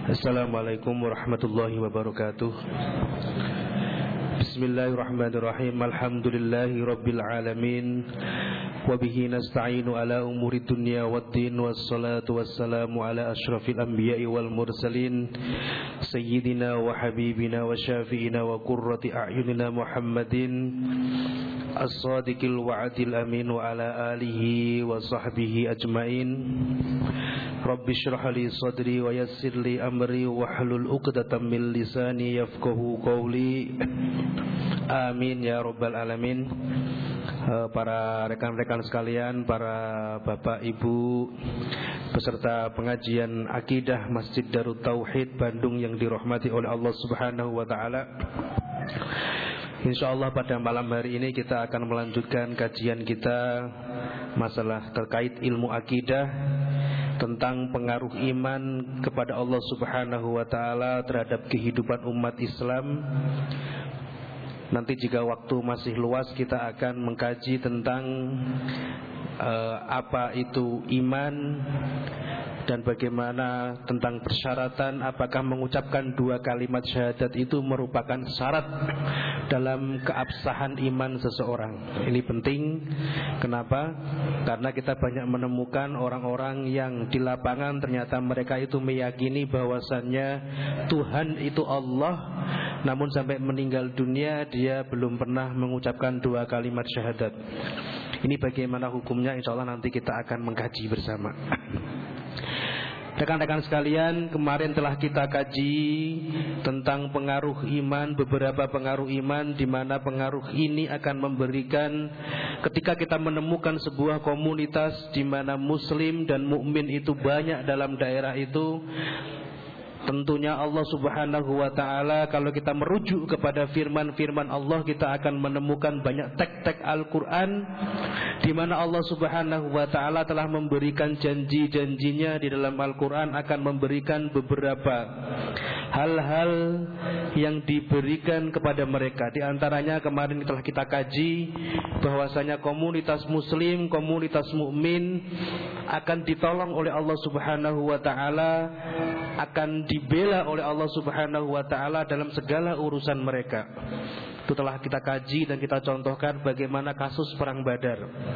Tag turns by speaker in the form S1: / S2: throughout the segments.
S1: Assalamualaikum warahmatullahi wabarakatuh. Bismillahirrahmanirrahim. Alhamdulillahi rabbil alamin. Wabihi nasta'inu ala umuri dunya waddin. Wassalatu wassalamu ala ashrafil anbiya'i wal mursalin, sayyidina wa habibina wa syafi'ina wa qurrati a'yunina Muhammadin as-sadiqil wa'adil amin wa ala alihi wa sahbihi ajmain. Rabbi shrah li sadri wa yassir li amri wahlul 'uqdatam min lisani yafqahu qawli. Amin ya rabbal alamin. Para rekan-rekan sekalian, para bapak ibu peserta pengajian akidah Masjid Darut Tauhid Bandung yang dirahmati oleh Allah Subhanahu wa taala. Insyaallah pada malam hari ini kita akan melanjutkan kajian kita masalah terkait ilmu akidah tentang pengaruh iman kepada Allah Subhanahu wa taala terhadap kehidupan umat Islam. Nanti jika waktu masih luas kita akan mengkaji tentang apa itu iman dan bagaimana tentang persyaratan apakah mengucapkan dua kalimat syahadat itu merupakan syarat dalam keabsahan iman seseorang. Ini penting. Kenapa? Karena kita banyak menemukan orang-orang yang di lapangan ternyata mereka itu meyakini bahwasannya Tuhan itu Allah, namun sampai meninggal dunia dia belum pernah mengucapkan dua kalimat syahadat. Ini bagaimana hukumnya, insya Allah nanti kita akan mengkaji bersama. Rekan-rekan sekalian, kemarin telah kita kaji tentang pengaruh iman, beberapa pengaruh iman, di mana pengaruh ini akan memberikan ketika kita menemukan sebuah komunitas di mana muslim dan mukmin itu banyak dalam daerah itu. Tentunya Allah Subhanahu wa ta'ala, kalau kita merujuk kepada firman-firman Allah, kita akan menemukan banyak teks-teks Al-Quran di mana Allah Subhanahu wa ta'ala telah memberikan janji-janjinya di dalam Al-Quran akan memberikan beberapa hal-hal yang diberikan kepada mereka. Di antaranya kemarin telah kita kaji bahwasanya komunitas muslim, komunitas mukmin akan ditolong oleh Allah Subhanahu wa ta'ala, akan dibela oleh Allah Subhanahu wa ta'ala dalam segala urusan mereka. Itu telah kita kaji dan kita contohkan bagaimana kasus perang Badar.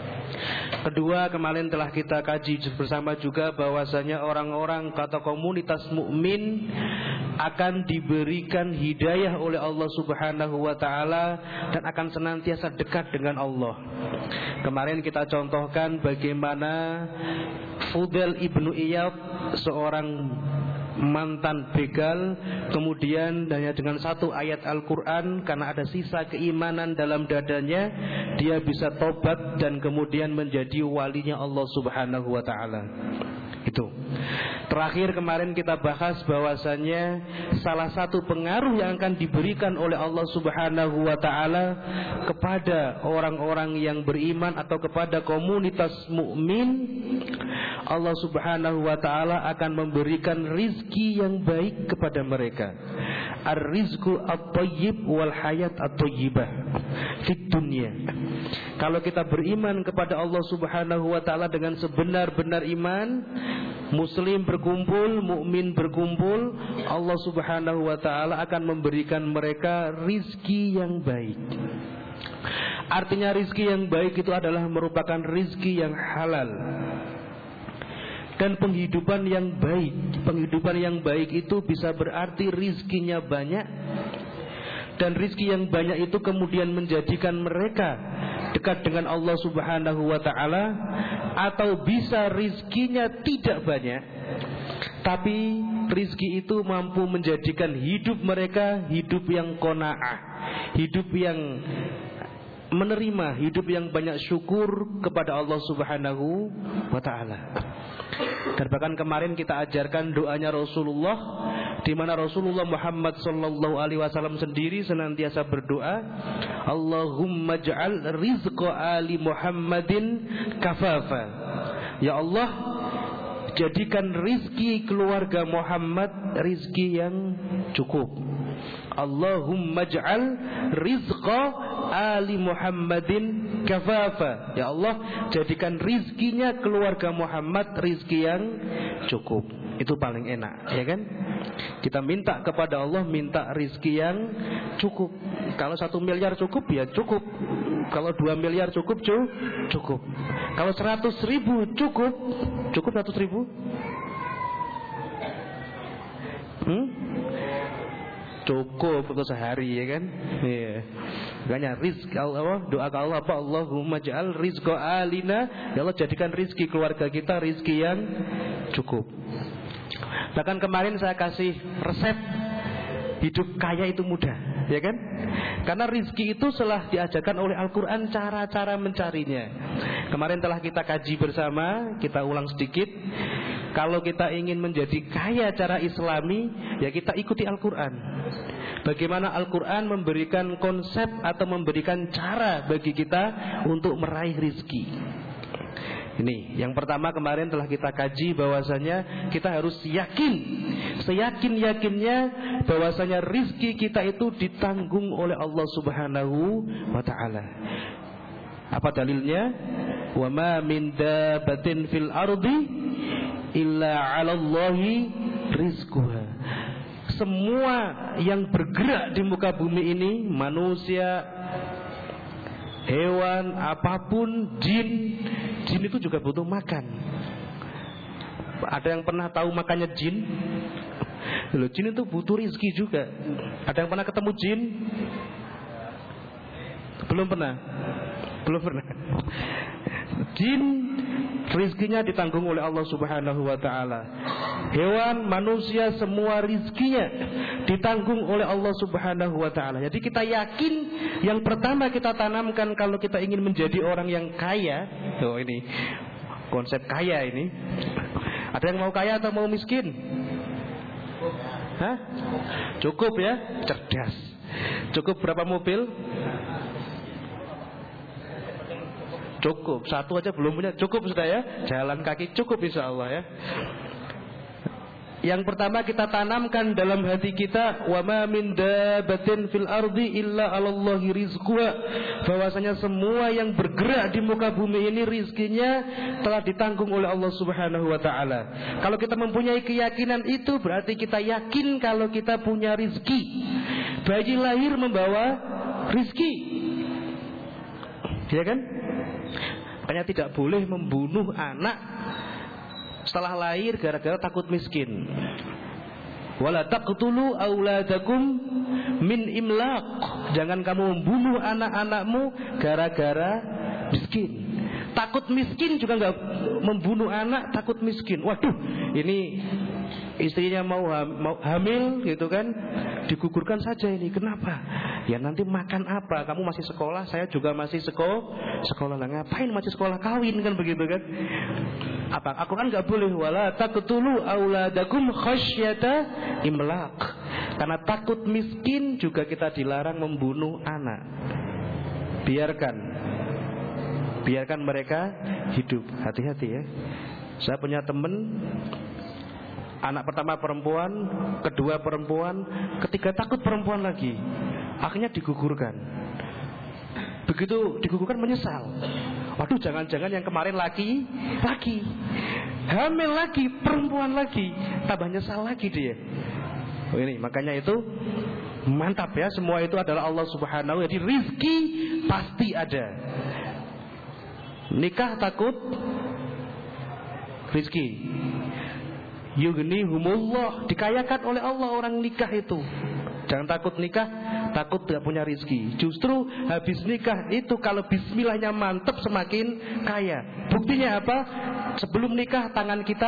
S1: Kedua, kemarin telah kita kaji bersama juga bahwasanya orang-orang atau komunitas mukmin akan diberikan hidayah oleh Allah Subhanahu wa ta'ala dan akan senantiasa dekat dengan Allah. Kemarin kita contohkan bagaimana Fudail ibnu Iyad, seorang mantan begal, kemudian hanya dengan satu ayat Al-Quran, karena ada sisa keimanan dalam dadanya, dia bisa tobat dan kemudian menjadi walinya Allah Subhanahu wa ta'ala. Itu. Terakhir kemarin kita bahas bahwasannya salah satu pengaruh yang akan diberikan oleh Allah Subhanahu wa ta'ala kepada orang-orang yang beriman atau kepada komunitas mukmin, Allah Subhanahu wa ta'ala akan memberikan rizki yang baik kepada mereka. Ar-rizqu at-tayyib wal hayat at-tayyibah fid dunya. Kalau kita beriman kepada Allah Subhanahu wa ta'ala dengan sebenar-benar iman, muslim berkumpul, mukmin berkumpul, Allah Subhanahu wa ta'ala akan memberikan mereka rizki yang baik. Artinya rizki yang baik itu adalah merupakan rizki yang halal dan penghidupan yang baik. Penghidupan yang baik itu bisa berarti rizkinya banyak, dan rizki yang banyak itu kemudian menjadikan mereka dekat dengan Allah Subhanahu wa ta'ala. Atau bisa rizkinya tidak banyak, tapi rizki itu mampu menjadikan hidup mereka hidup yang qanaah, hidup yang menerima, hidup yang banyak syukur kepada Allah Subhanahu wa ta'ala. Dan bahkan kemarin kita ajarkan doanya Rasulullah, di mana Rasulullah Muhammad sallallahu alaihi wasallam sendiri senantiasa berdoa, Allahumma ja'al rizqa ali Muhammadin kafafa. Ya Allah, jadikan rizki keluarga Muhammad rizki yang cukup. Allahumma ja'al rizqa ali Muhammadin kafafa. Ya Allah, jadikan rizkinya keluarga Muhammad rizki yang cukup. Itu paling enak, ya kan? Kita minta kepada Allah, minta rizki yang cukup. Kalau 1 miliar cukup, ya cukup. Kalau 2 miliar cukup, cukup. Kalau 100.000 cukup 100.000? Cukup untuk sehari, ya kan? Iya. Makanya rizki Allah, doa ke Allah apa? Allahumma ja'al rizqa alina, ya Allah jadikan rizki keluarga kita rizki yang cukup. Bahkan kemarin saya kasih resep hidup kaya itu mudah, ya kan? Karena rizki itu telah diajarkan oleh Al-Quran cara-cara mencarinya. Kemarin telah kita kaji bersama, kita ulang sedikit. Kalau kita ingin menjadi kaya cara Islami, ya kita ikuti Al-Quran. Bagaimana Al-Quran memberikan konsep atau memberikan cara bagi kita untuk meraih rizki. Ini yang pertama, kemarin telah kita kaji bahwasanya kita harus yakin, seyakin-yakinnya bahwasanya rizki kita itu ditanggung oleh Allah Subhanahu wa ta'ala. Apa dalilnya? Wa ma min dabbatin fil ardi illa 'alallahi rizquha. Semua yang bergerak di muka bumi ini, manusia, hewan, apapun, jin itu juga butuh makan. Ada yang pernah tahu makannya jin? Loh, jin itu butuh rizki juga. Ada yang pernah ketemu jin? Belum pernah. Jin rizkinya ditanggung oleh Allah Subhanahu wa ta'ala. Hewan, manusia, semua rizkinya ditanggung oleh Allah Subhanahu wa ta'ala. Jadi kita yakin, yang pertama kita tanamkan kalau kita ingin menjadi orang yang kaya. Oh, ini konsep kaya ini. Ada yang mau kaya atau mau miskin? Hah? Cukup ya? Cerdas. Cukup berapa mobil? Cukup, 1 aja belum punya, cukup sudah ya. Jalan kaki cukup insya Allah ya. Yang pertama kita tanamkan dalam hati kita, wa ma min dabbatin fil ardi illa 'alallahi rizquha, bahwasanya semua yang bergerak di muka bumi ini rizkinya telah ditanggung oleh Allah Subhanahu wa ta'ala. Kalau kita mempunyai keyakinan itu, berarti kita yakin kalau kita punya rizki. Bayi lahir membawa rizki, ya kan? Makanya tidak boleh membunuh anak setelah lahir gara-gara takut miskin. Wala taqtulu auladakum min imlaq. Jangan kamu membunuh anak-anakmu gara-gara miskin. Takut miskin juga enggak membunuh anak takut miskin. Waduh, ini istrinya mau hamil gitu kan, digugurkan saja ini. Kenapa? Ya nanti makan apa? Kamu masih sekolah, saya juga masih sekolah lah. Ngapain masih sekolah, kawin kan begitu kan? Apa? Aku kan nggak boleh. Wala taqtulu auladakum khasyata imlaq. Karena takut miskin juga kita dilarang membunuh anak. Biarkan mereka hidup. Hati-hati ya. Saya punya teman, anak pertama perempuan, kedua perempuan, ketiga takut perempuan lagi, akhirnya digugurkan. Begitu digugurkan menyesal. Waduh, jangan-jangan yang kemarin laki, hamil lagi, perempuan lagi, tambah nyesal lagi dia. Oh, ini makanya itu mantap ya, semua itu adalah Allah Subhanahu wa ta'ala. Jadi rizki pasti ada. Nikah takut rizki. Yughnihumullah, dikayakan oleh Allah orang nikah itu. Jangan takut nikah, takut tidak punya rizki. Justru habis nikah itu kalau bismillahnya mantap semakin kaya. Buktinya apa? Sebelum nikah tangan kita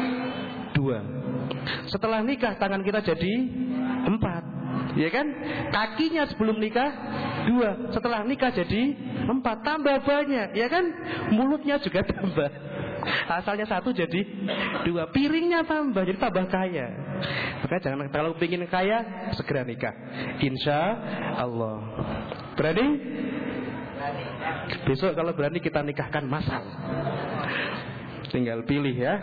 S1: 2. Setelah nikah tangan kita jadi 4. Ya kan? Kakinya sebelum nikah 2, setelah nikah jadi 4, tambah banyak, ya kan? Mulutnya juga tambah. Asalnya 1 jadi 2, piringnya tambah, jadi tambah kaya. Maka jangan, kalau ingin kaya segera nikah, insya Allah. Berani? Besok kalau berani kita nikahkan masal. Tinggal pilih ya.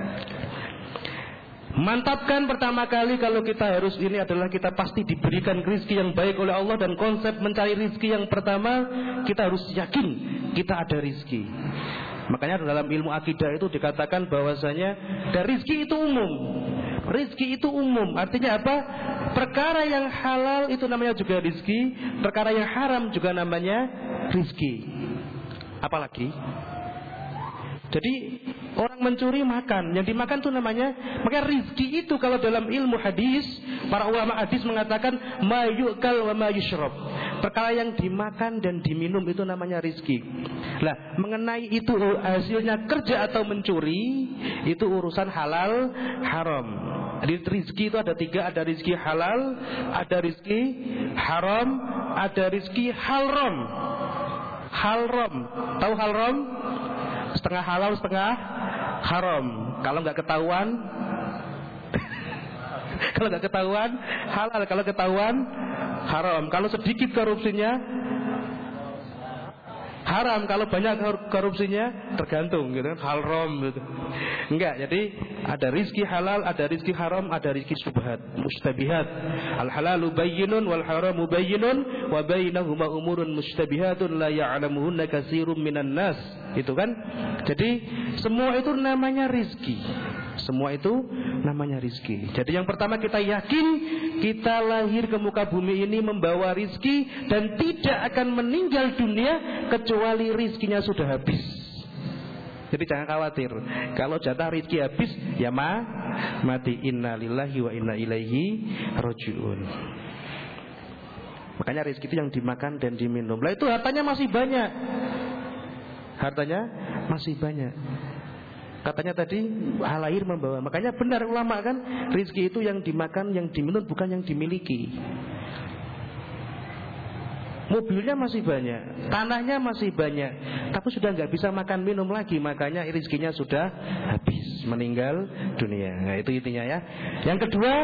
S1: Mantapkan pertama kali kalau kita harus ini adalah kita pasti diberikan rezeki yang baik oleh Allah, dan konsep mencari rezeki yang pertama kita harus yakin kita ada rezeki. Makanya dalam ilmu akidah itu dikatakan bahwasanya dari rezeki itu umum. Rizki itu umum, artinya apa? Perkara yang halal itu namanya juga rizki, perkara yang haram juga namanya rizki. Apalagi? Jadi orang mencuri makan, yang dimakan itu namanya, maka rizki itu kalau dalam ilmu hadis, para ulama hadis mengatakan ma yu'kal wa ma yushrab. Perkara yang dimakan dan diminum itu namanya rizki. Nah, mengenai itu hasilnya kerja atau mencuri, itu urusan halal haram. Jadi rizki itu ada 3, ada rizki halal, ada rizki haram, ada rizki halrom. Halrom, tahu halrom? Setengah halal, setengah haram. Kalau nggak ketahuan, kalau nggak ketahuan halal, kalau ketahuan haram. Kalau sedikit korupsinya haram, kalau banyak korupsinya tergantung, gitu kan, haram gitu. Enggak, jadi ada rizki halal, ada rizki haram, ada rizki syubhat, mustabihat. Al halalu bayyinun wal haramu bayyinun wa bainahuma umurun mustabihatun la ya'lamuhunna katsirun minan nas. Itu kan. Jadi semua itu namanya rizki. Semua itu namanya rizki. Jadi yang pertama kita yakin kita lahir ke muka bumi ini membawa rizki dan tidak akan meninggal dunia kecuali rizkinya sudah habis. Jadi jangan khawatir, kalau jatah rizki habis ya mati. Inna lillahi wa inna ilaihi rajiun. Makanya rizki itu yang dimakan dan diminum. Lah itu hartanya masih banyak. Hartanya masih banyak. Katanya tadi lahir membawa. Makanya benar ulama kan, rizki itu yang dimakan, yang diminum, bukan yang dimiliki. Mobilnya masih banyak, tanahnya masih banyak, tapi sudah nggak bisa makan minum lagi, makanya rizkinya sudah habis, meninggal dunia. Nah itu intinya ya. Yang kedua,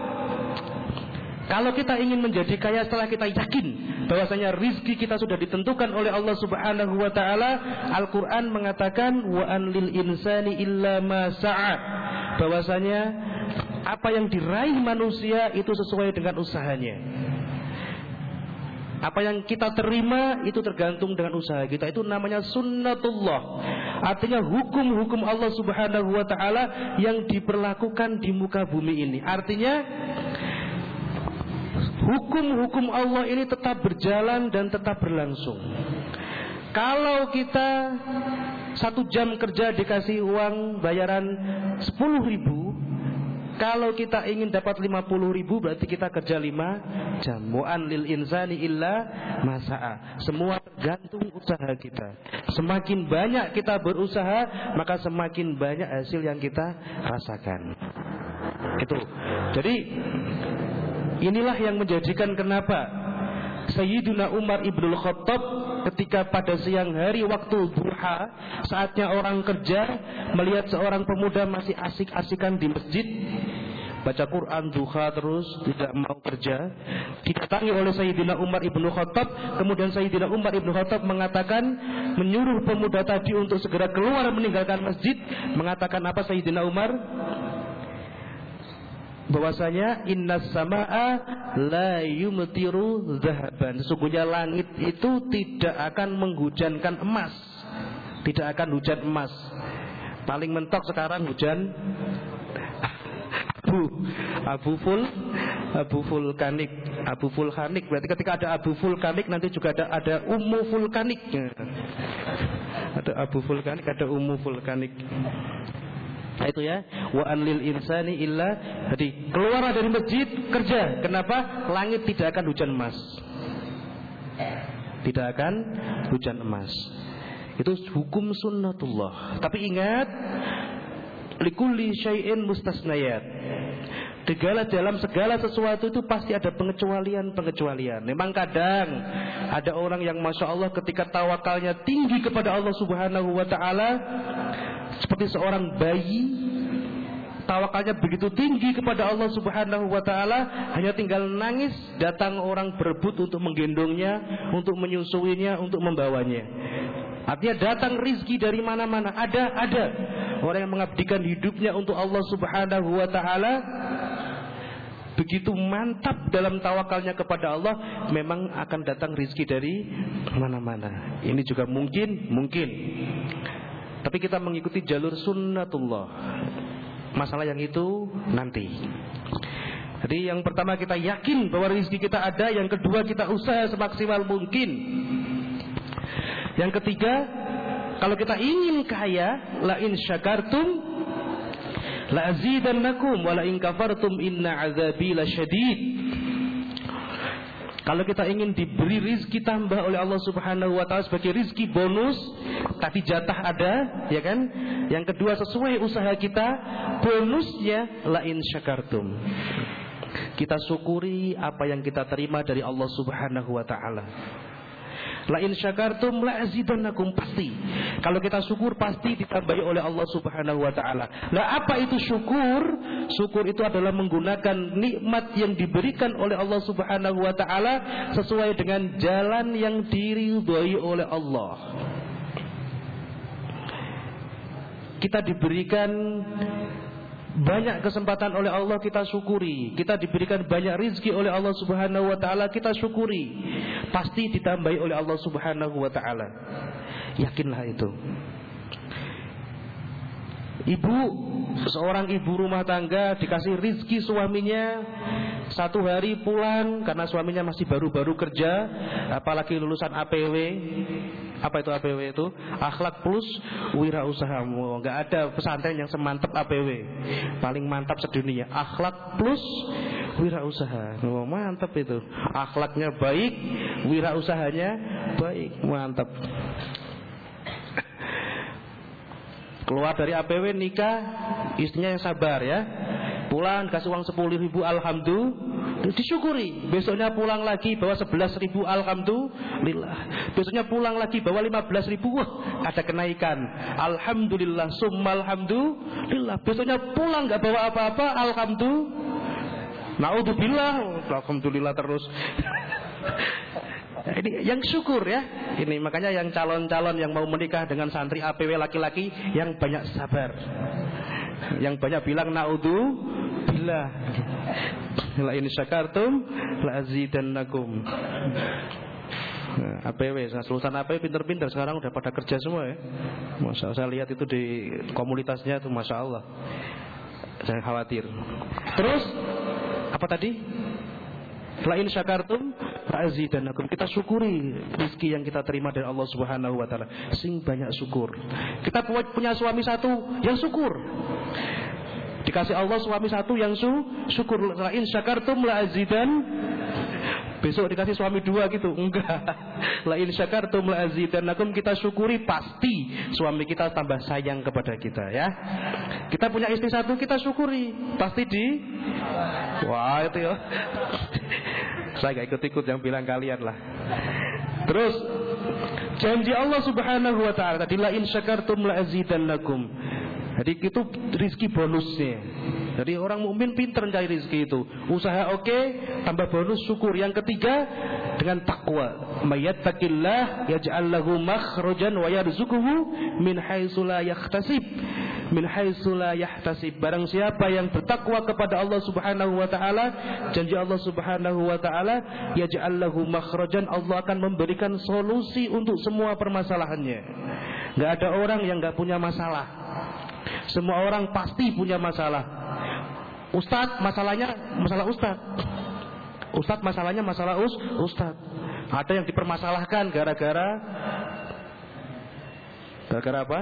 S1: kalau kita ingin menjadi kaya setelah kita yakin bahwasanya rizki kita sudah ditentukan oleh Allah Subhanahu wa taala, Al-Qur'an mengatakan wa anlil insani illa ma sa'a. Bahwasanya apa yang diraih manusia itu sesuai dengan usahanya. Apa yang kita terima itu tergantung dengan usaha kita. Itu namanya sunnatullah. Artinya hukum-hukum Allah Subhanahu wa taala yang diberlakukan di muka bumi ini. Artinya hukum-hukum Allah ini tetap berjalan dan tetap berlangsung. Kalau kita 1 jam kerja dikasih uang bayaran 10.000, kalau kita ingin dapat 50.000 berarti kita kerja 5 jam. Mu'an lil insani illa masa'a. Semua tergantung usaha kita. Semakin banyak kita berusaha, maka semakin banyak hasil yang kita rasakan. Itu. Jadi inilah yang menjadikan kenapa Sayyiduna Umar ibnul Khattab ketika pada siang hari waktu duha, saatnya orang kerja, melihat seorang pemuda masih asik-asikan di masjid, baca Quran duha terus, tidak mau kerja, didatangi oleh Sayyidina Umar ibnul Khattab. Kemudian Sayyidina Umar ibnul Khattab mengatakan, menyuruh pemuda tadi untuk segera keluar meninggalkan masjid. Mengatakan apa Sayyidina Umar? Bahwasanya innas samaa la yumtiru zahaban. Sesungguhnya langit itu tidak akan menghujankan emas. Tidak akan hujan emas. Paling mentok sekarang hujan abu vulkanik. Abu vulkanik berarti ketika ada abu vulkanik nanti juga ada ummu vulkanik. Ada abu vulkanik, ada ummu vulkanik. Nah, itu ya, wa anlil insani illa. Jadi keluar dari masjid kerja. Kenapa? Langit tidak akan hujan emas. Tidak akan hujan emas. Itu hukum sunnatullah. Tapi ingat, likulli syai'in mustasnayat. Dalam segala sesuatu itu pasti ada pengecualian. Memang kadang ada orang yang masya Allah ketika tawakalnya tinggi kepada Allah Subhanahu wa taala, seperti seorang bayi, tawakalnya begitu tinggi kepada Allah Subhanahu wa taala, hanya tinggal nangis, datang orang berebut untuk menggendongnya, untuk menyusuinya, untuk membawanya. Artinya datang rizki dari mana-mana. Ada orang yang mengabdikan hidupnya untuk Allah Subhanahu wa taala, begitu mantap dalam tawakalnya kepada Allah, memang akan datang rizki dari mana-mana. Ini juga mungkin. Tapi kita mengikuti jalur sunnatullah. masalah yang itu nanti. Jadi yang pertama kita yakin bahwa rezeki kita ada, yang kedua kita usaha semaksimal mungkin. Yang ketiga, kalau kita ingin kaya, la in syakartum la azidannakum wa la in kafartum inna azabi lasyadid. Kalau kita ingin diberi rizki tambah oleh Allah Subhanahu wa ta'ala sebagai rizki bonus, tadi jatah ada, ya kan? Yang kedua sesuai usaha kita, bonusnya la in syakartum. Kita syukuri apa yang kita terima dari Allah Subhanahu wa ta'ala. La in syakartum la azidannakum, pasti. Kalau kita syukur pasti ditambahi oleh Allah Subhanahu wa taala. Lah apa itu syukur? Syukur itu adalah menggunakan nikmat yang diberikan oleh Allah Subhanahu wa taala sesuai dengan jalan yang diridhai oleh Allah. Kita diberikan banyak kesempatan oleh Allah, kita syukuri. Kita diberikan banyak rizki oleh Allah Subhanahu wa ta'ala, kita syukuri. Pasti ditambahi oleh Allah Subhanahu wa ta'ala. Yakinlah itu. Seorang ibu rumah tangga dikasih rizki suaminya, satu hari pulang karena suaminya masih baru-baru kerja, apalagi lulusan APW. Apa itu APW itu? Akhlak plus wirausahamu. Enggak ada pesantren yang semantap APW. Paling mantap sedunia. Akhlak plus wirausaha. Oh, mantap itu. Akhlaknya baik, wirausahanya baik, mantap. Keluar dari APW nikah, istrinya yang sabar ya. Pulang kasih uang 10.000, alhamdulillah, disyukuri. Besoknya pulang lagi bawa 11.000, alhamdulillah. Besoknya pulang lagi bawa 15.000, wah ada kenaikan, alhamdulillah, summa alhamdulillah. Besoknya pulang nggak bawa apa-apa, alhamdulillah, naudzubillah, alhamdulillah terus. Ini yang syukur ya. Ini makanya yang calon-calon yang mau menikah dengan santri APW laki-laki yang banyak sabar, yang banyak bilang naudzubillah, la in syakartum la azidannakum. APW, lulusan APW pinter-pinter sekarang udah pada kerja semua ya. Masya Allah, saya lihat itu di komunitasnya itu, masya Allah. Jangan khawatir. Terus apa tadi? La in syakartum la azidannakum. Kita syukuri rezeki yang kita terima dari Allah Subhanahu wa taala. Sing banyak syukur. Kita punya suami satu, yang syukur. Dikasih Allah suami satu yang syukur. La in syakartum la azidan. Besok dikasih suami dua gitu, enggak. La in syakartum la azidannakum, kita syukuri, pasti suami kita tambah sayang kepada kita ya. Kita punya istri satu, kita syukuri, pasti wah itu ya. Saya gak ikut-ikut yang bilang kalian lah. Terus janji Allah Subhanahu wa ta'ala tadi, la in syakartum la azidannakum. Jadi itu rizki bonusnya. Jadi orang mukmin pintar mencari rezeki itu. Usaha oke, tambah bonus syukur. Yang ketiga dengan takwa. Mayattaqillah yaj'al lahu makhrajan wa yarzuquhu min haitsu la yahtasib. Min haitsu la yahtasib. Barang siapa yang bertakwa kepada Allah Subhanahu wa taala, janji Allah Subhanahu wa taala, yaj'al lahu makhrajan, Allah akan memberikan solusi untuk semua permasalahannya. Enggak ada orang yang enggak punya masalah. Semua orang pasti punya masalah. Ustadz masalahnya masalah ustadz. Ustadz masalahnya masalah ustadz. Ada yang dipermasalahkan gara-gara apa?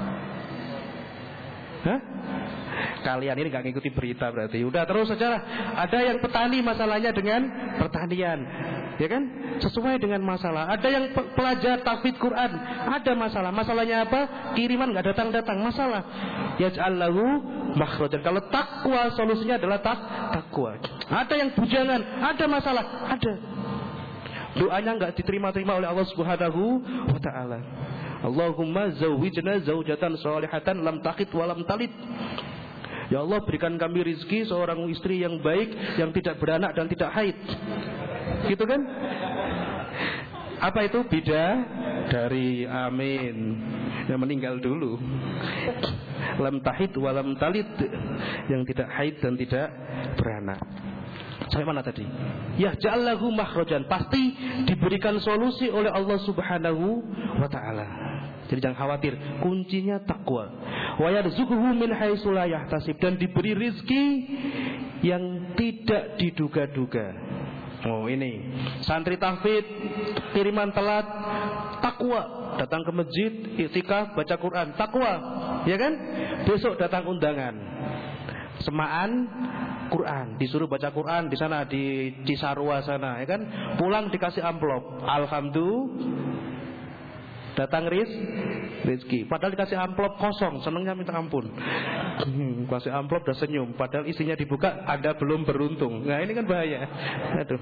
S1: Hah? Kalian ini gak ngikuti berita berarti. Udah terus saja lah. Ada yang petani masalahnya dengan pertanian, ya kan? Sesuai dengan masalah. Ada yang pelajar tahfidz Quran, ada masalah. Masalahnya apa? Kiriman gak datang-datang, masalah. Yaj'al lahu makhrajan. Kalau takwa, solusinya adalah takwa. Ada yang bujangan, ada masalah, ada. Doanya gak diterima-terima oleh Allah Subhanahu wa ta'ala. Allahumma zawwijna zawjatan salihatan lam taqit wa lam talid. Ya Allah, berikan kami rizki seorang istri yang baik, yang tidak beranak dan tidak haid. Gitu kan? Apa itu? Bidadari, amin. Yang meninggal dulu. Lam tahid wa lam talid, yang tidak haid dan tidak beranak. Sampai mana tadi? Ya ja'allahu makhrajan, pasti diberikan solusi oleh Allah Subhanahu wa ta'ala. Jadi jangan khawatir, kuncinya takwa. Wa yarzuquhu min haitsu la yahtasib, dan diberi rizki yang tidak diduga-duga. Oh ini santri tahfidz, kiriman telat, takwa. Datang ke masjid, iktikaf, baca Quran, takwa, ya kan? Besok datang undangan, semaan Quran, disuruh baca Quran di sana di Cisarua sana, ya kan? Pulang dikasih amplop, alhamdulillah, datang rizki. Padahal dikasih amplop kosong, senengnya minta ampun. Kasih amplop udah senyum, padahal isinya dibuka, Anda belum beruntung. Nah ini kan bahaya. Aduh.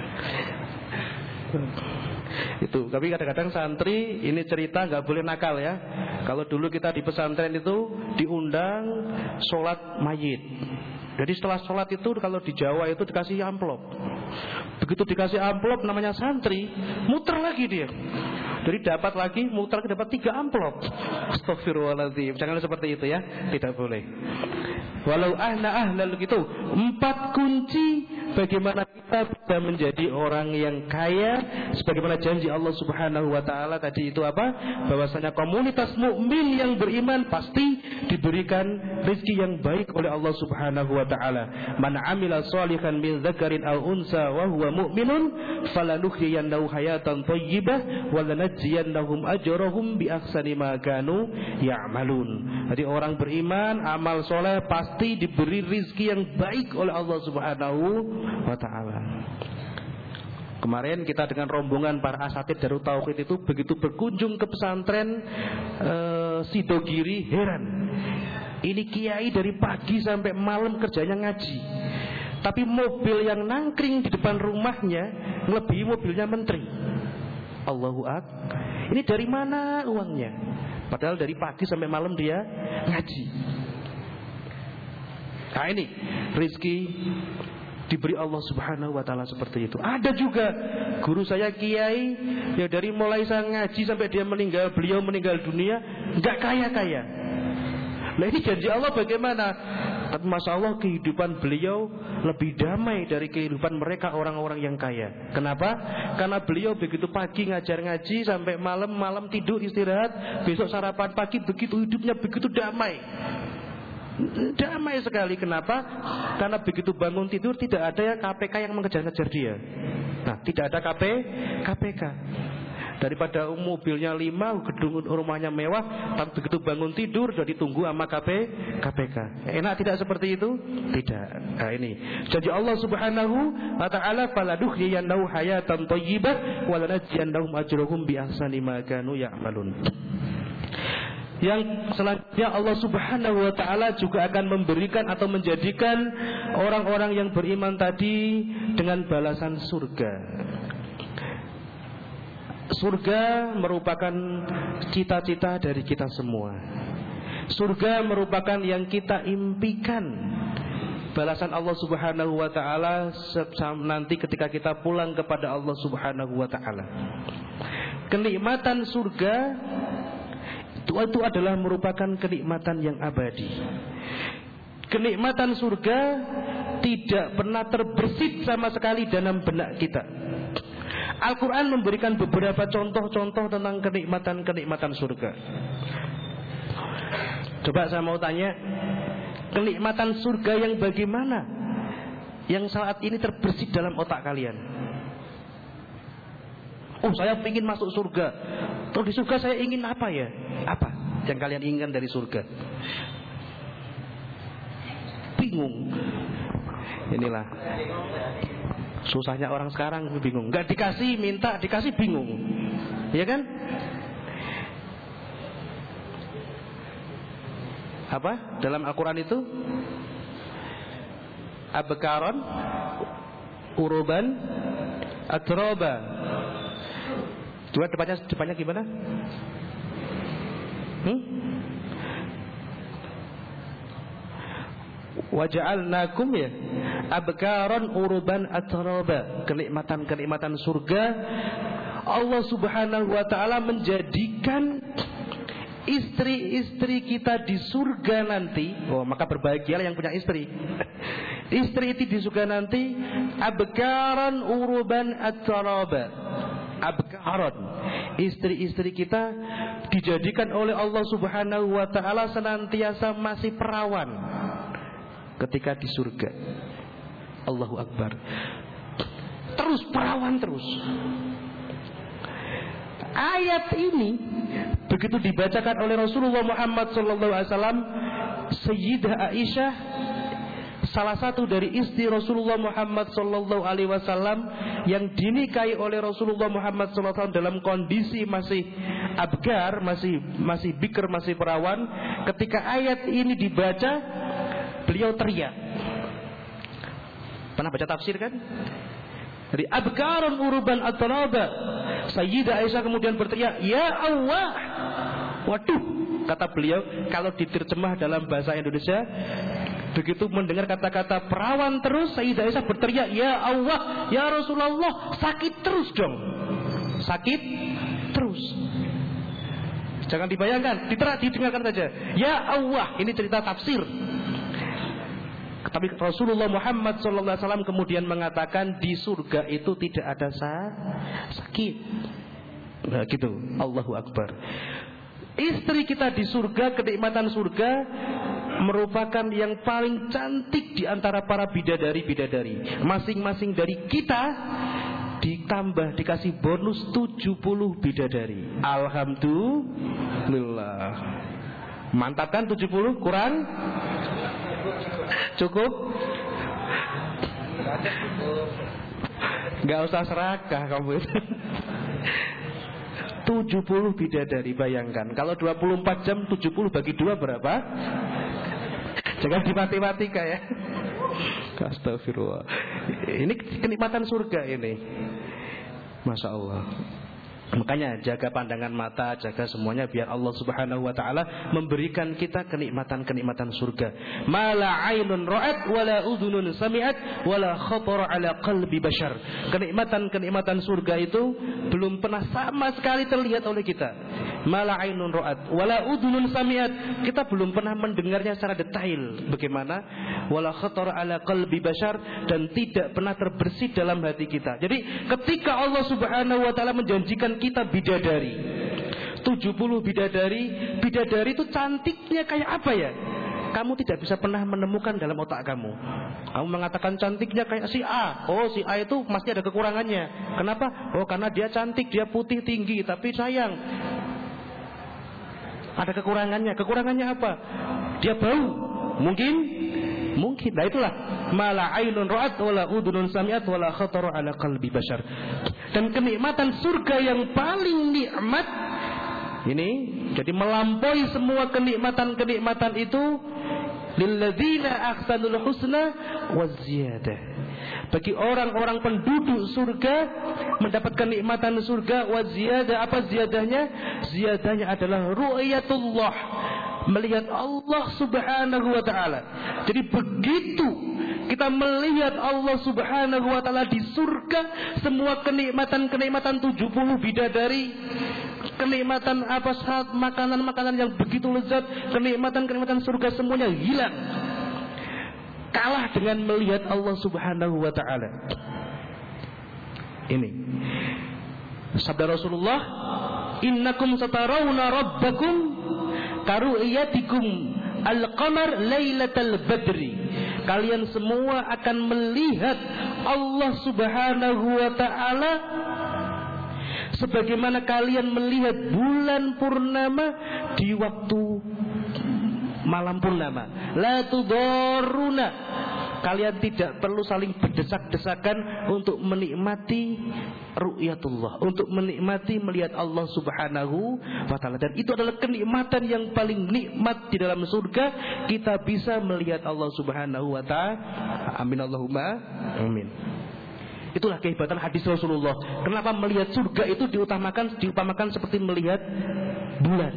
S1: Itu, tapi kadang-kadang santri ini cerita nggak boleh nakal ya. Kalau dulu kita di pesantren itu diundang sholat mayit. Jadi setelah sholat itu kalau di Jawa itu dikasih amplop. Begitu dikasih amplop namanya santri, muter lagi dia. Jadi dapat lagi, muter dapat 3 amplop. Astagfirullahaladzim. Jangan seperti itu ya, tidak boleh. Walau ahlal gitu, 4 kunci bagaimana kita bisa menjadi orang yang kaya, sebagaimana janji Allah Subhanahu wa taala tadi itu apa? Bahwasanya komunitas mukmin yang beriman pasti diberikan rezeki yang baik oleh Allah Subhanahu wa taala. Man 'amila shalihan min dzakarin aw unsa wa huwa mu'minun falanuhyiyannahu hayatan thayyibah wa lanajziyannahum ajrahum bi ahsani ma kanu ya'malun. Jadi orang beriman, amal soleh pasti diberi rezeki yang baik oleh Allah Subhanahu wa ta'ala. Kemarin kita dengan rombongan para asatidz Darut Tauhid itu begitu berkunjung ke pesantren Sidogiri, heran. Ini kiai dari pagi sampai malam kerjanya ngaji. Tapi mobil yang nangkring di depan rumahnya melebihi mobilnya menteri. Allahu Akbar. Ini dari mana uangnya? Padahal dari pagi sampai malam dia ngaji. Nah ini rizki diberi Allah Subhanahu wa taala seperti itu. Ada juga guru saya kiai, ya dari mulai saya ngaji sampai dia meninggal, beliau meninggal dunia enggak kaya-kaya. Nah ini janji Allah bagaimana? Tapi masya Allah kehidupan beliau lebih damai dari kehidupan mereka orang-orang yang kaya. Kenapa? Karena beliau begitu pagi ngajar ngaji sampai malam tidur istirahat, besok sarapan pagi, begitu hidupnya begitu damai. Damai sekali. Kenapa? Karena begitu bangun tidur tidak ada ya KPK yang mengejar-ngejar dia. Nah tidak ada KPK. Daripada mobilnya 5, gedung rumahnya mewah, tapi begitu bangun tidur sudah ditunggu sama KPK. Enak tidak seperti itu? Tidak. Nah ini janji Allah Subhanahu wa taala, falanuhyiyannahu hayatan thayyibah wa lanajziyannahum ajrahum bi ahsani ma kanu ya'malun. Yang selanjutnya Allah Subhanahu wa ta'ala juga akan memberikan atau menjadikan orang-orang yang beriman tadi dengan balasan surga. Surga merupakan cita-cita dari kita semua. Surga merupakan yang kita impikan. Balasan Allah Subhanahu wa ta'ala nanti ketika kita pulang kepada Allah Subhanahu wa ta'ala. Kenikmatan surga itu adalah merupakan kenikmatan yang abadi. Kenikmatan surga tidak pernah terbersit sama sekali dalam benak kita. Al-Quran memberikan beberapa contoh-contoh tentang kenikmatan-kenikmatan surga. Coba saya mau tanya, kenikmatan surga yang bagaimana yang saat ini terbersit dalam otak kalian? Oh, saya ingin masuk surga. Terus di surga saya ingin apa ya? Apa yang kalian inginkan dari surga? Bingung. Inilah susahnya orang sekarang, bingung. Gak dikasih, minta, dikasih, bingung. Ya kan? Apa? Dalam Al-Quran itu abkaron, uruban, atroba. Coba depannya gimana? Waja'alnakum ya abkaron uruban atroba. Kenikmatan surga Allah Subhanahu wa ta'ala menjadikan istri-istri kita di surga nanti. Oh, maka berbahagialah yang punya istri. Istri itu di surga nanti abkaron uruban atroba. abkaron. Istri-istri kita dijadikan oleh Allah Subhanahu wa taala senantiasa masih perawan ketika di surga. Allahu Akbar. Terus perawan terus. Ayat ini begitu dibacakan oleh Rasulullah Muhammad SAW, Sayyidah Aisyah, salah satu dari istri Rasulullah Muhammad SAW yang dinikahi oleh Rasulullah Muhammad SAW dalam kondisi masih abgar, masih bikr, masih perawan. Ketika ayat ini dibaca, beliau teriak. Pernah baca tafsir kan? Dari abkarun uruban atraba, Sayyidah Aisyah kemudian berteriak, "Ya Allah!" Waduh, kata beliau, kalau diterjemah dalam bahasa Indonesia, begitu mendengar kata-kata perawan terus, Sayyidah Aisyah berteriak, "Ya Allah, ya Rasulullah, sakit terus dong." Sakit terus. Jangan dibayangkan, didengarkan saja. Ya Allah, ini cerita tafsir. Tapi Rasulullah Muhammad SAW kemudian mengatakan di surga itu tidak ada sakit. Nah, gitu. Allahu Akbar. Istri kita di surga, kenikmatan surga merupakan yang paling cantik di antara para bidadari-bidadari. Masing-masing dari kita ditambah dikasih bonus 70 bidadari. Alhamdulillah. Mantap kan 70? Kurang? Cukup? Gak usah serakah kamu itu. 70 bidadari, bayangkan. Kalau 24 jam 70 bagi 2 berapa? Jangan dimati-mati kayak. Astagfirullah. Ini kenikmatan surga ini. Masya Allah. Makanya jaga pandangan mata, jaga semuanya biar Allah Subhanahu wa taala memberikan kita kenikmatan-kenikmatan surga. Mala ainun ra'at wala udhunun sami'at wala khatara ala qalbi bashar. Kenikmatan-kenikmatan surga itu belum pernah sama sekali terlihat oleh kita. Mala ainun ra'at wala udhunun sami'at. Kita belum pernah mendengarnya secara detail bagaimana, wala khatara ala qalbi bashar, dan tidak pernah terbersit dalam hati kita. Jadi ketika Allah Subhanahu wa taala menjanjikan kita bidadari 70 bidadari itu cantiknya kayak apa ya? Kamu tidak bisa pernah menemukan dalam otak kamu. Kamu mengatakan cantiknya kayak si A. Oh, si A itu pasti ada kekurangannya. Kenapa? Oh, karena dia cantik, dia putih, tinggi, tapi sayang ada kekurangannya. Kekurangannya apa? Dia bau. Mungkin. Nah itulah mala ainun ra'at wala udhunun sami'at wala khatara ala qalbi bashar. Dan kenikmatan surga yang paling nikmat ini, jadi melampaui semua kenikmatan-kenikmatan itu, lilladzina ahsanul husna wa ziyadah. Bagi orang-orang penduduk surga mendapatkan kenikmatan surga wa ziyadah. Apa ziyadahnya? Ziyadahnya adalah ru'yatullah, melihat Allah Subhanahu wa taala. Jadi begitu kita melihat Allah Subhanahu wa taala di surga, semua kenikmatan-kenikmatan 70 bidadari, kenikmatan apa saat makanan-makanan yang begitu lezat, kenikmatan-kenikmatan surga semuanya hilang. Kalah dengan melihat Allah Subhanahu wa taala. Ini sabda Rasulullah, "Innakum satarawna rabbakum karu'yatikum al-qamar lailatal badri." Kalian semua akan melihat Allah Subhanahu wa taala sebagaimana kalian melihat bulan purnama di waktu malam purnama. La tudarruna. Kalian tidak perlu saling berdesak-desakan untuk menikmati ru'yatullah, untuk menikmati melihat Allah Subhanahu wa taala. Dan itu adalah kenikmatan yang paling nikmat di dalam surga. Kita bisa melihat Allah Subhanahu wa taala. Amin Allahumma amin. Itulah kehebatan hadis Rasulullah. Kenapa melihat surga itu diutamakan seperti melihat bulan.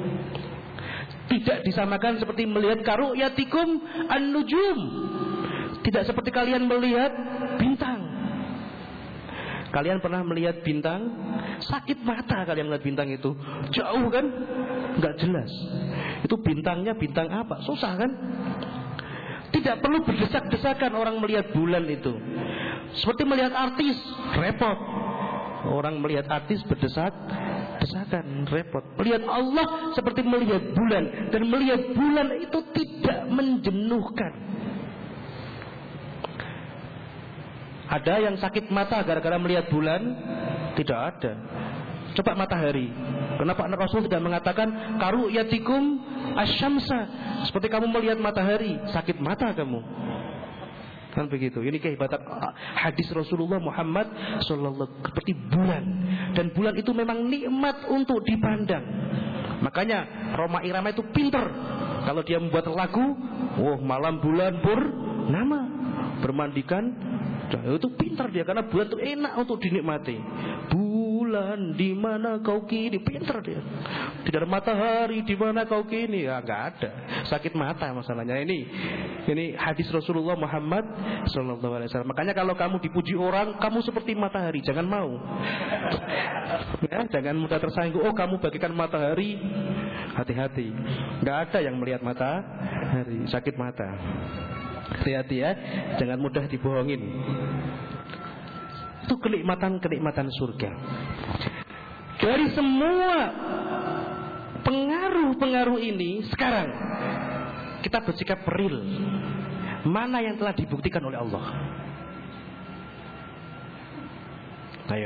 S1: Tidak disamakan seperti melihat karu'yatikum an-nujum. Tidak seperti kalian melihat bintang. Kalian pernah melihat bintang? Sakit mata kalian melihat bintang itu. Jauh kan? Enggak jelas. Itu bintangnya bintang apa? Susah kan? Tidak perlu berdesak-desakan orang melihat bulan itu. Seperti melihat artis, repot. Orang melihat artis berdesak-desakan, repot. Melihat Allah seperti melihat bulan, dan melihat bulan itu tidak menjenuhkan. Ada yang sakit mata gara-gara melihat bulan? Tidak ada. Coba matahari. Kenapa Rasul tidak mengatakan karu'yatikum asyamsa, seperti kamu melihat matahari, sakit mata kamu? Kan begitu. Ini kehebatan hadis Rasulullah Muhammad sallallahu, seperti bulan. Dan bulan itu memang nikmat untuk dipandang. Makanya Roma Irama itu pinter. Kalau dia membuat lagu, malam bulan purnama, bermandikan, itu pintar dia, karena bulan itu enak untuk dinikmati. Bulan di mana kau kini, pintar dia. Tidak ada matahari di mana kau kini, ya nggak ada. Sakit mata masalahnya. Ini hadis Rasulullah Muhammad sallallahu alaihi wasallam. Makanya kalau kamu dipuji orang, kamu seperti matahari, jangan mau. Ya, jangan mudah tersinggung. Kamu bagikan matahari, hati-hati. Nggak ada yang melihat matahari, sakit mata. Hati-hati ya, jangan mudah dibohongin. Itu kenikmatan surga. Dari semua pengaruh ini, sekarang kita bersikap real. Mana yang telah dibuktikan oleh Allah? Ayo.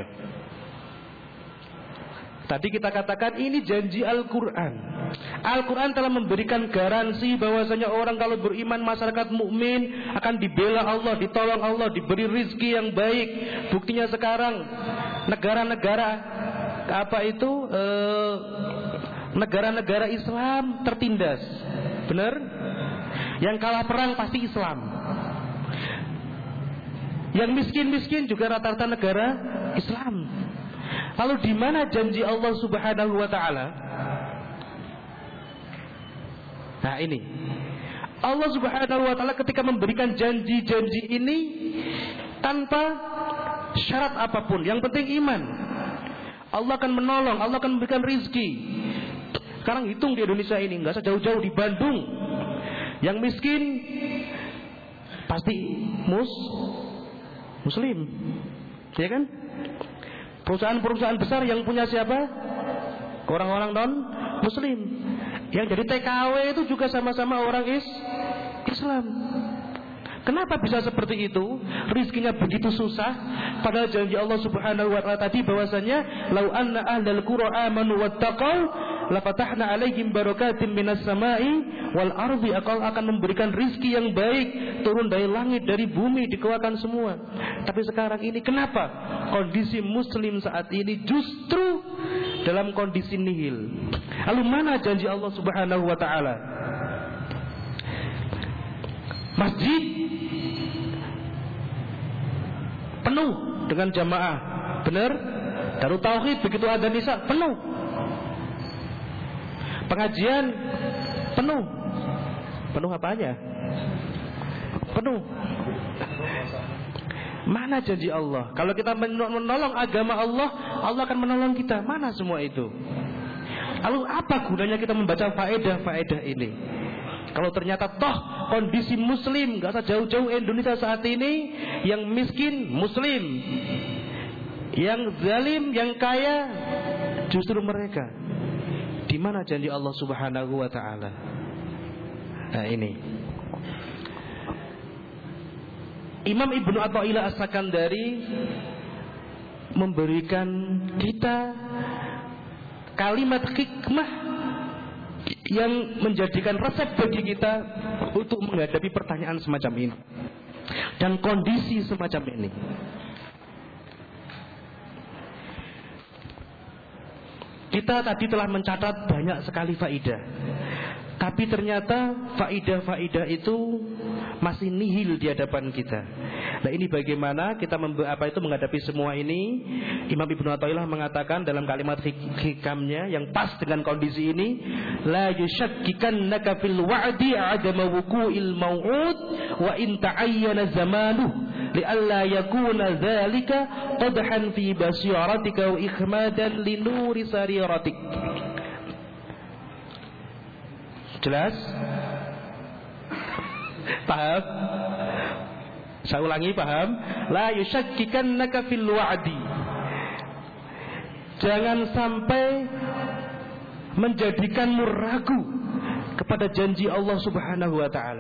S1: Tadi kita katakan ini janji Al-Quran. Al-Quran telah memberikan garansi bahwasanya orang kalau beriman, masyarakat mukmin akan dibela Allah, ditolong Allah, diberi rizki yang baik. Buktinya sekarang negara-negara negara-negara Islam tertindas. Benar? Yang kalah perang pasti Islam. Yang miskin-miskin juga rata-rata negara Islam. Lalu di mana janji Allah Subhanahu wa taala? Nah, ini. Allah Subhanahu wa taala ketika memberikan janji-janji ini tanpa syarat apapun, yang penting iman. Allah akan menolong, Allah akan memberikan rizki. Sekarang hitung di Indonesia ini, nggak usah jauh-jauh, di Bandung, yang miskin pasti muslim, ya kan? Perusahaan-perusahaan besar yang punya siapa? Orang-orang non-muslim. Yang jadi TKW itu juga sama-sama orang Islam. Kenapa bisa seperti itu? Rizkinya begitu susah. Padahal janji Allah Subhanahu wa taala tadi bahwasanya lau anna ahlal qura amanu wattaqau lafatahna alaihim barakatim minas samai wal ardi, akan memberikan rizki yang baik turun dari langit, dari bumi, dikeluarkan semua. Tapi sekarang ini kenapa kondisi muslim saat ini justru dalam kondisi nihil? Lalu mana janji Allah Subhanahu wa taala? Masjid penuh dengan jamaah, benar? Darut Tauhid begitu ada nisa penuh. Pengajian penuh. Penuh apanya? Penuh. Mana janji Allah? Kalau kita menolong agama Allah, Allah akan menolong kita. Mana semua itu? Lalu apa gunanya kita membaca faedah-faedah ini? Kalau ternyata toh kondisi muslim, gak usah jauh-jauh Indonesia saat ini, yang miskin muslim, yang zalim, yang kaya justru mereka. Di mana janji Allah Subhanahu wa taala? Nah, ini. Imam Ibnu Athaillah As-Sakandari memberikan kita kalimat hikmah yang menjadikan resep bagi kita untuk menghadapi pertanyaan semacam ini dan kondisi semacam ini. Kita tadi telah mencatat banyak sekali faidah, tapi ternyata faidah-faidah itu masih nihil di hadapan kita. Nah, ini bagaimana kita menghadapi semua ini? Imam Ibnu Athaillah mengatakan dalam kalimat hikamnya yang pas dengan kondisi ini, la yushakkikannaka fil wa'di 'adama wuqu'il maw'ud wa in ta'ayyana zamanuh li'alla yakuna dzalika qadhan fi basiratika wa ikhmadan li nuri sariratik. Jelas? Paham? Saya ulangi, paham? La yushakkikannaka fil wa'di. Jangan sampai menjadikanmu ragu kepada janji Allah Subhanahu wa taala.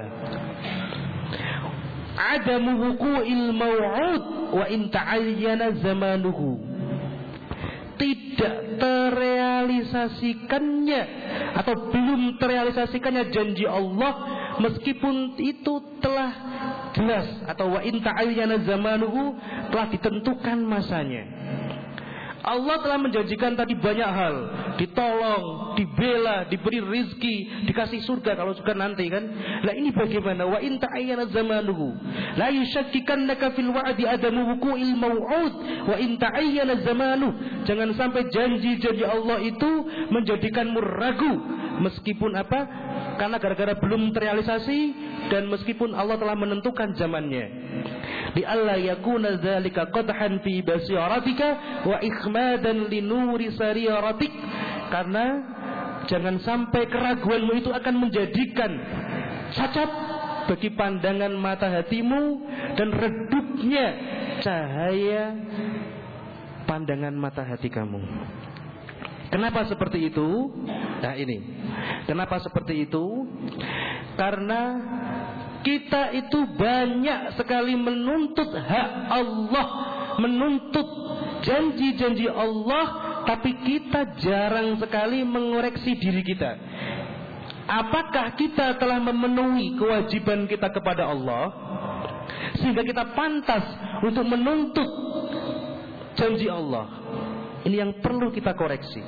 S1: Adamu wuqu'il mau'ud wa in ta'ayyana zamanuhu. Tidak terrealisasikannya atau belum terrealisasikannya janji Allah meskipun itu telah jelas, atau wa in ta'ayyana zamanuhu, telah ditentukan masanya. Allah telah menjanjikan tadi banyak hal, ditolong, dibela, diberi rizki, dikasih surga kalau surga nanti kan. Lah ini bagaimana? Wa in ta'ayyana zamanuhu la yushakkikannaka fil wa'di adamu wuqu'il mau'ud wa in ta'ayyana zamanuhu. Jangan sampai janji-janji Allah itu menjadikanmu ragu meskipun apa? Karena gara-gara belum terrealisasi dan meskipun Allah telah menentukan zamannya. Li alla yakuna dzalika qadhan fi basiratika wa ikhmadan li nuri sariratik. Karena jangan sampai keraguanmu itu akan menjadikan cacat bagi pandangan mata hatimu dan redupnya cahaya pandangan mata hati kamu. Kenapa seperti itu? Nah ini, kenapa seperti itu? Karena kita itu banyak sekali menuntut hak Allah, menuntut janji-janji Allah, tapi kita jarang sekali mengoreksi diri kita. Apakah kita telah memenuhi kewajiban kita kepada Allah sehingga kita pantas untuk menuntut janji Allah? Ini yang perlu kita koreksi.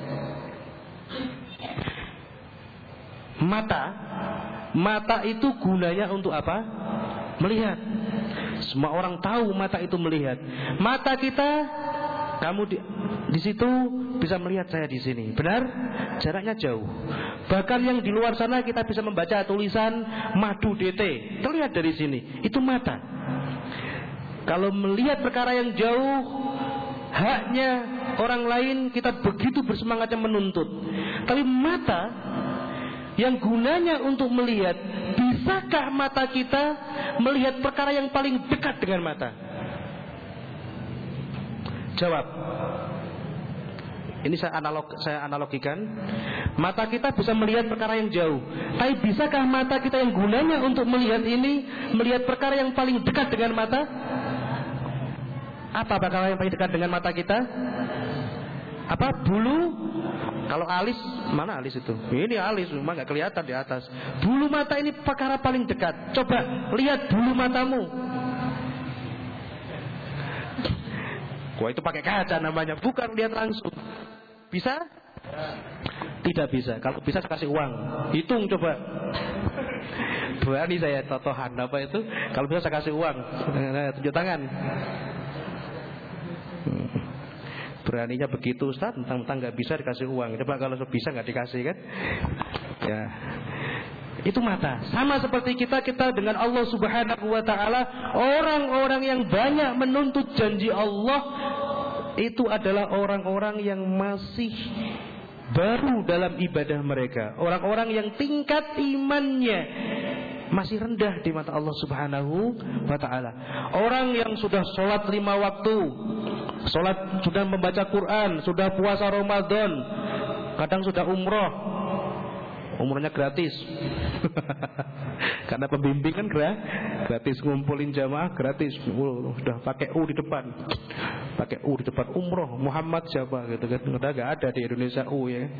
S1: Mata itu gunanya untuk apa? Melihat. Semua orang tahu mata itu melihat. Mata kita, kamu di situ bisa melihat saya di sini. Benar? Jaraknya jauh. Bahkan yang di luar sana kita bisa membaca tulisan madu DT. Terlihat dari sini. Itu mata. Kalau melihat perkara yang jauh, haknya orang lain, kita begitu bersemangatnya menuntut. Tapi mata yang gunanya untuk melihat, bisakah mata kita melihat perkara yang paling dekat dengan mata? Jawab. Ini saya analogikan. Mata kita bisa melihat perkara yang jauh, tapi bisakah mata kita yang gunanya untuk melihat ini melihat perkara yang paling dekat dengan mata? Apa perkara yang paling dekat dengan mata kita? Apa? Bulu? Kalau alis, mana alis itu? Ini alis, memang nggak kelihatan di atas. Bulu mata ini perkara paling dekat. Coba lihat bulu matamu. Wah, itu pakai kaca namanya, bukan lihat langsung. Bisa? Tidak bisa. Kalau bisa saya kasih uang. Hitung coba. Berani saya totohan apa itu? Kalau bisa saya kasih uang. Tunjuk tangan. Beraninya begitu Ustaz, tentang nggak bisa dikasih uang. Coba kalau bisa nggak dikasih kan? Ya, itu mata. Sama seperti kita dengan Allah Subhanahu Wa Taala. Orang-orang yang banyak menuntut janji Allah itu adalah orang-orang yang masih baru dalam ibadah mereka. Orang-orang yang tingkat imannya masih rendah di mata Allah Subhanahu Wa Taala. Orang yang sudah sholat 5 waktu, sudah membaca Quran, sudah puasa Ramadan, kadang sudah umrohnya gratis. Karena pembimbing kan gratis, ngumpulin jamaah gratis. Sudah pakai U di depan, umroh Muhammad siapa gitu kan. Udah gak ada di Indonesia U ya.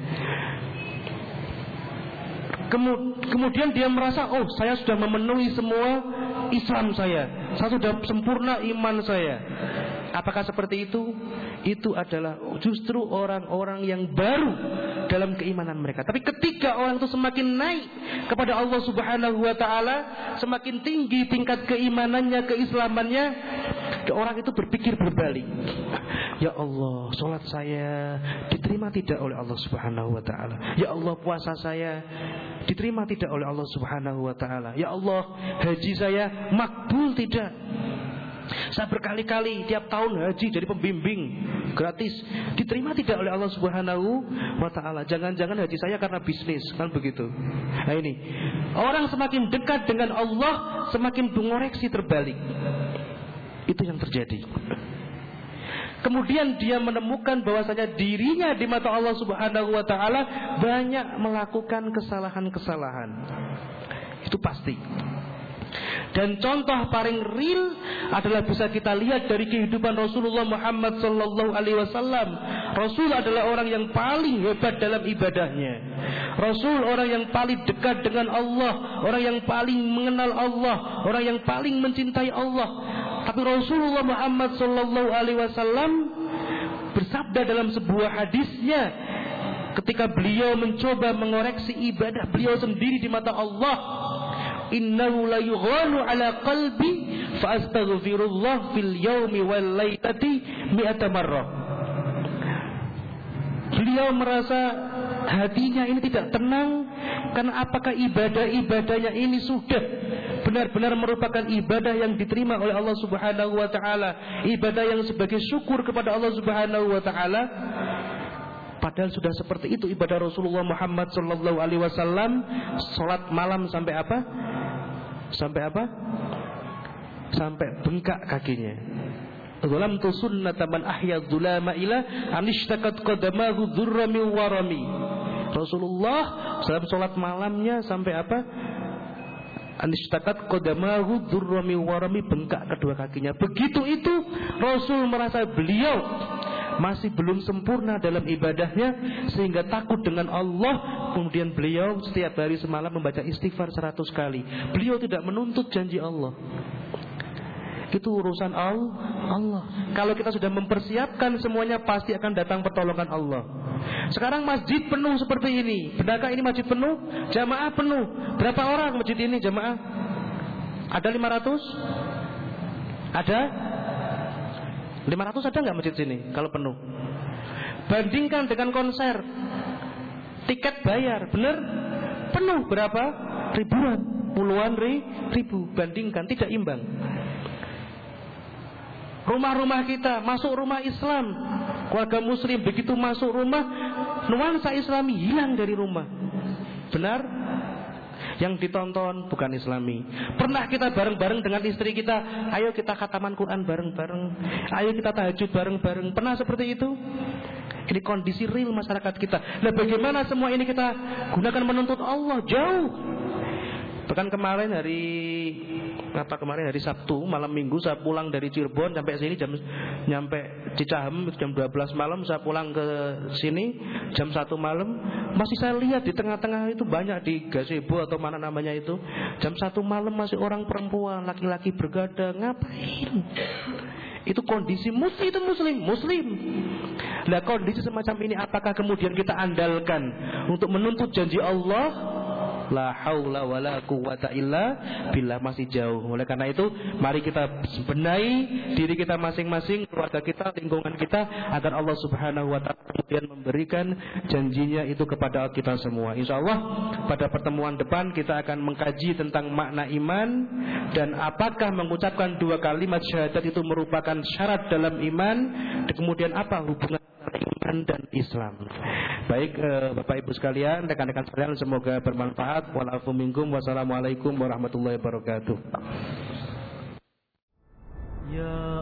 S1: Kemudian dia merasa, oh saya sudah memenuhi semua Islam saya sudah sempurna iman saya. Apakah seperti itu? Itu adalah justru orang-orang yang baru dalam keimanan mereka. Tapi ketika orang itu semakin naik kepada Allah Subhanahu Wa Taala, semakin tinggi tingkat keimanannya, keislamannya, orang itu berpikir berbalik. Ya Allah, sholat saya diterima tidak oleh Allah Subhanahu Wa Taala. Ya Allah, puasa saya diterima tidak oleh Allah Subhanahu Wa Taala. Ya Allah, haji saya makbul tidak. Saya berkali-kali tiap tahun haji jadi pembimbing gratis, diterima tidak oleh Allah Subhanahu Wa Taala. Jangan-jangan haji saya karena bisnis, kan begitu. Nah ini, orang semakin dekat dengan Allah semakin mengoreksi terbalik. Itu yang terjadi. Kemudian dia menemukan bahwasanya dirinya di mata Allah Subhanahu wa taala banyak melakukan kesalahan-kesalahan. Itu pasti. Dan contoh paling real adalah bisa kita lihat dari kehidupan Rasulullah Muhammad sallallahu alaihi wasallam. Rasul adalah orang yang paling hebat dalam ibadahnya. Rasul orang yang paling dekat dengan Allah, orang yang paling mengenal Allah, orang yang paling mencintai Allah. Tapi Rasulullah Muhammad sallallahu alaihi wasallam bersabda dalam sebuah hadisnya, ketika beliau mencoba mengoreksi ibadah beliau sendiri di mata Allah, innahu la yughanu ala qalbi fa astaghfirullah fil yaumi wal lailati mi'ata marrah. Beliau merasa hatinya ini tidak tenang karena apakah ibadah-ibadahnya ini sudah benar-benar merupakan ibadah yang diterima oleh Allah Subhanahu wa taala, ibadah yang sebagai syukur kepada Allah Subhanahu wa taala. Padahal sudah seperti itu ibadah Rasulullah Muhammad sallallahu alaihi wasallam, salat malam sampai apa? Sampai apa? Sampai bengkak kakinya. Zalamtu sunnata man ahya dzulama ila anishtakat qadamahu dzurra min warami. Rasulullah dalam salat malamnya sampai apa? Anishtakat qadamahu dzurra min warami, bengkak kedua kakinya. Begitu itu Rasul merasa beliau masih belum sempurna dalam ibadahnya sehingga takut dengan Allah. Kemudian beliau setiap hari semalam membaca istighfar 100 kali. Beliau tidak menuntut janji Allah. Itu urusan Allah. Kalau kita sudah mempersiapkan semuanya, pasti akan datang pertolongan Allah. Sekarang masjid penuh seperti ini. Benarkah ini masjid penuh? Jamaah penuh. Berapa orang masjid ini jamaah? Ada 500? Ada? 500 ada nggak masjid sini kalau penuh? Bandingkan dengan konser, tiket bayar, bener? Penuh berapa? Ribuan, puluhan ribu. Bandingkan, tidak imbang. Rumah-rumah kita, masuk rumah Islam, keluarga muslim, begitu masuk rumah, nuansa Islami hilang dari rumah. Benar? Yang ditonton bukan Islami. Pernah kita bareng-bareng dengan istri kita, ayo kita khataman Quran bareng-bareng, ayo kita tahajud bareng-bareng. Pernah seperti itu? Ini kondisi real masyarakat kita. Nah, bagaimana semua ini kita gunakan menuntut Allah? Jauh. Bahkan kemarin hari Sabtu malam Minggu saya pulang dari Cirebon sampai sini nyampe Cicahem jam 12 malam, saya pulang ke sini jam 1 malam. Masih saya lihat di tengah-tengah itu banyak di gazebo atau mana namanya itu, jam 1 malam masih orang perempuan, laki-laki bergadang. Ngapain? Itu kondisi muslim. Nah, kondisi semacam ini apakah kemudian kita andalkan untuk menuntut janji Allah? La haula wala quwata illa billah, masih jauh. Oleh karena itu, mari kita benahi diri kita masing-masing, keluarga kita, lingkungan kita, agar Allah Subhanahu wa taala kemudian memberikan janjinya itu kepada kita semua. Insyaallah pada pertemuan depan kita akan mengkaji tentang makna iman dan apakah mengucapkan 2 kalimat syahadat itu merupakan syarat dalam iman, dan kemudian apa hubungan iman dan Islam. Baik, Bapak Ibu sekalian, rekan-rekan sekalian, semoga bermanfaat. Wa'alaikum minkum, wassalamualaikum warahmatullahi wabarakatuh. Ya